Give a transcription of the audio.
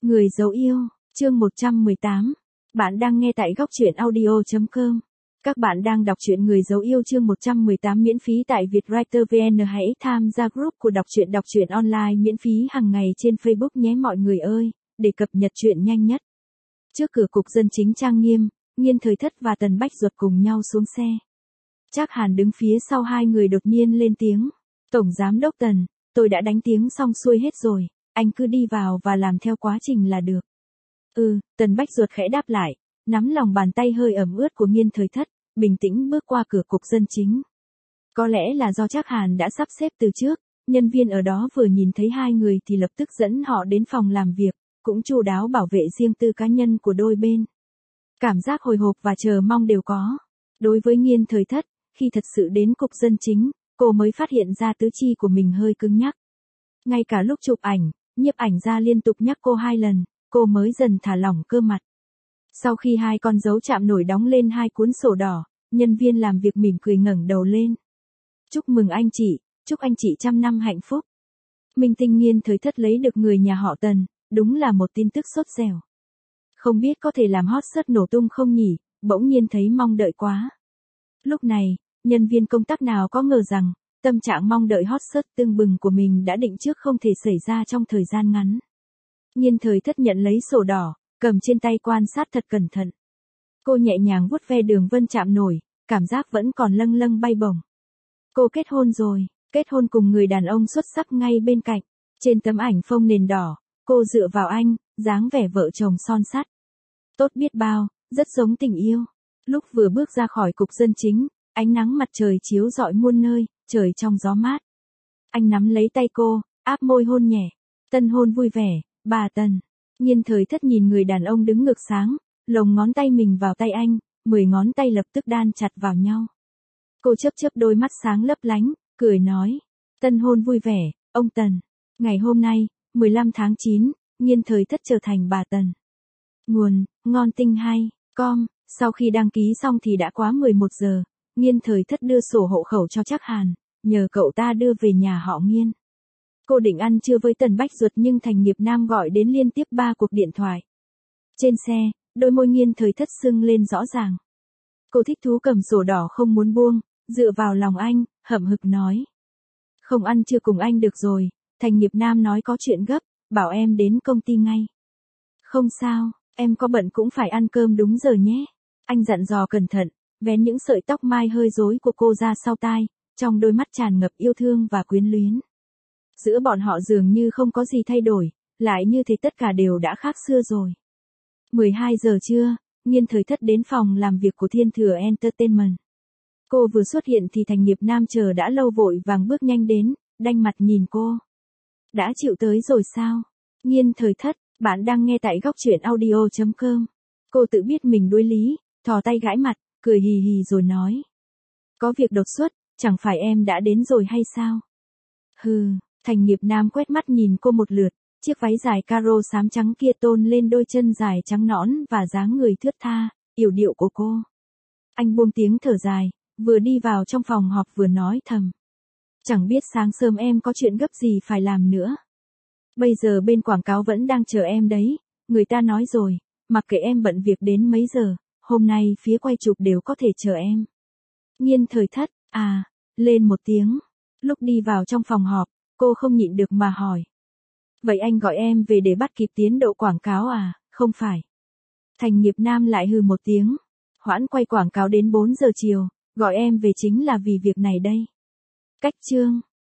Người dấu yêu, chương 118. Bạn đang nghe tại góc truyện audio.com. Các bạn đang đọc truyện Người dấu yêu chương 118 miễn phí tại Vietwriter VN. Hãy tham gia group của đọc truyện online miễn phí hàng ngày trên Facebook nhé mọi người ơi, để cập nhật truyện nhanh nhất. Trước cửa cục dân chính trang nghiêm, Nghiên Thời Thất và Tần Bách Duật cùng nhau xuống xe. Trác Hàn đứng phía sau hai người đột nhiên lên tiếng. Tổng giám đốc Tần, tôi đã đánh tiếng xong xuôi hết rồi, anh cứ đi vào và làm theo quá trình là được. Tần Bách Duật khẽ đáp lại, nắm lòng bàn tay hơi ẩm ướt của Nghiên Thời Thất, bình tĩnh bước qua cửa cục dân chính. Có lẽ là do Trác Hàn đã sắp xếp từ trước, nhân viên ở đó vừa nhìn thấy hai người thì lập tức dẫn họ đến phòng làm việc, cũng chu đáo bảo vệ riêng tư cá nhân của đôi bên. Cảm giác hồi hộp và chờ mong đều có. Đối với Nghiên Thời Thất, khi thật sự đến cục dân chính, cô mới phát hiện ra tứ chi của mình hơi cứng nhắc. Ngay cả lúc chụp ảnh, nhiếp ảnh gia liên tục nhắc cô 2 lần, cô mới dần thả lỏng cơ mặt. Sau khi hai con dấu chạm nổi đóng lên hai cuốn sổ đỏ, nhân viên làm việc mỉm cười ngẩng đầu lên. Chúc mừng anh chị, chúc anh chị trăm năm hạnh phúc. Minh tinh Nghiên Thời Thất lấy được người nhà họ Tần, đúng là một tin tức sốt dẻo. Không biết có thể làm hot search nổ tung không nhỉ, bỗng nhiên thấy mong đợi quá. Lúc này, nhân viên công tác nào có ngờ rằng, tâm trạng mong đợi hot search tưng bừng của mình đã định trước không thể xảy ra trong thời gian ngắn. Nghiên Thời Thất nhận lấy sổ đỏ, cầm trên tay quan sát thật cẩn thận. Cô nhẹ nhàng vuốt ve đường vân chạm nổi, cảm giác vẫn còn lâng lâng bay bổng. Cô kết hôn rồi, kết hôn cùng người đàn ông xuất sắc ngay bên cạnh. Trên tấm ảnh phông nền đỏ, cô dựa vào anh, dáng vẻ vợ chồng son sắt. Tốt biết bao, rất giống tình yêu. Lúc vừa bước ra khỏi cục dân chính, ánh nắng mặt trời chiếu rọi muôn nơi, trời trong gió mát. Anh nắm lấy tay cô, áp môi hôn nhẹ. Tân hôn vui vẻ, bà Tần. Nghiên Thời Thất nhìn người đàn ông đứng ngược sáng, lồng ngón tay mình vào tay anh, 10 ngón tay lập tức đan chặt vào nhau. Cô chớp chớp đôi mắt sáng lấp lánh, cười nói. Tân hôn vui vẻ, ông Tần. Ngày hôm nay, 15 tháng 9, Nghiên Thời Thất trở thành bà Tần. Nguồn, ngon tinh hay, com. Sau khi đăng ký xong thì đã quá 11 giờ, Nghiên Thời Thất đưa sổ hộ khẩu cho Trác Hàn, nhờ cậu ta đưa về nhà họ Nghiên. Cô định ăn trưa với Tần Bách Duật nhưng Thành Nghiệp Nam gọi đến liên tiếp 3 cuộc điện thoại. Trên xe, đôi môi Nghiên Thời Thất sưng lên rõ ràng. Cô thích thú cầm sổ đỏ không muốn buông, dựa vào lòng anh, hậm hực nói. Không ăn trưa cùng anh được rồi, Thành Nghiệp Nam nói có chuyện gấp, bảo em đến công ty ngay. Không sao, em có bận cũng phải ăn cơm đúng giờ nhé. Anh dặn dò cẩn thận, vén những sợi tóc mai hơi rối của cô ra sau tai, trong đôi mắt tràn ngập yêu thương và quyến luyến. Giữa bọn họ dường như không có gì thay đổi, lại như thế tất cả đều đã khác xưa rồi. 12 giờ trưa, Nghiên Thời Thất đến phòng làm việc của Thiên Thừa Entertainment. Cô vừa xuất hiện thì Thành Nghiệp Nam chờ đã lâu vội vàng bước nhanh đến, đanh mặt nhìn cô. Đã chịu tới rồi sao? Nghiên Thời Thất, bạn đang nghe tại góc truyện audio.com. Cô tự biết mình đuối lý, thò tay gãi mặt, cười hì hì rồi nói. Có việc đột xuất, chẳng phải em đã đến rồi hay sao? Thành Nghiệp Nam quét mắt nhìn cô một lượt, chiếc váy dài caro xám trắng kia tôn lên đôi chân dài trắng nõn và dáng người thướt tha, yểu điệu của cô. Anh buông tiếng thở dài, vừa đi vào trong phòng họp vừa nói thầm. Chẳng biết sáng sớm em có chuyện gấp gì phải làm nữa. Bây giờ bên quảng cáo vẫn đang chờ em đấy, người ta nói rồi, mặc kệ em bận việc đến mấy giờ, hôm nay phía quay chụp đều có thể chờ em. Nghiên Thời Thất, lên một tiếng. Lúc đi vào trong phòng họp, cô không nhịn được mà hỏi. Vậy anh gọi em về để bắt kịp tiến độ quảng cáo à, không phải? Thành Nghiệp Nam lại hừ một tiếng. Hoãn quay quảng cáo đến 4 giờ chiều, gọi em về chính là vì việc này đây. Cách chương.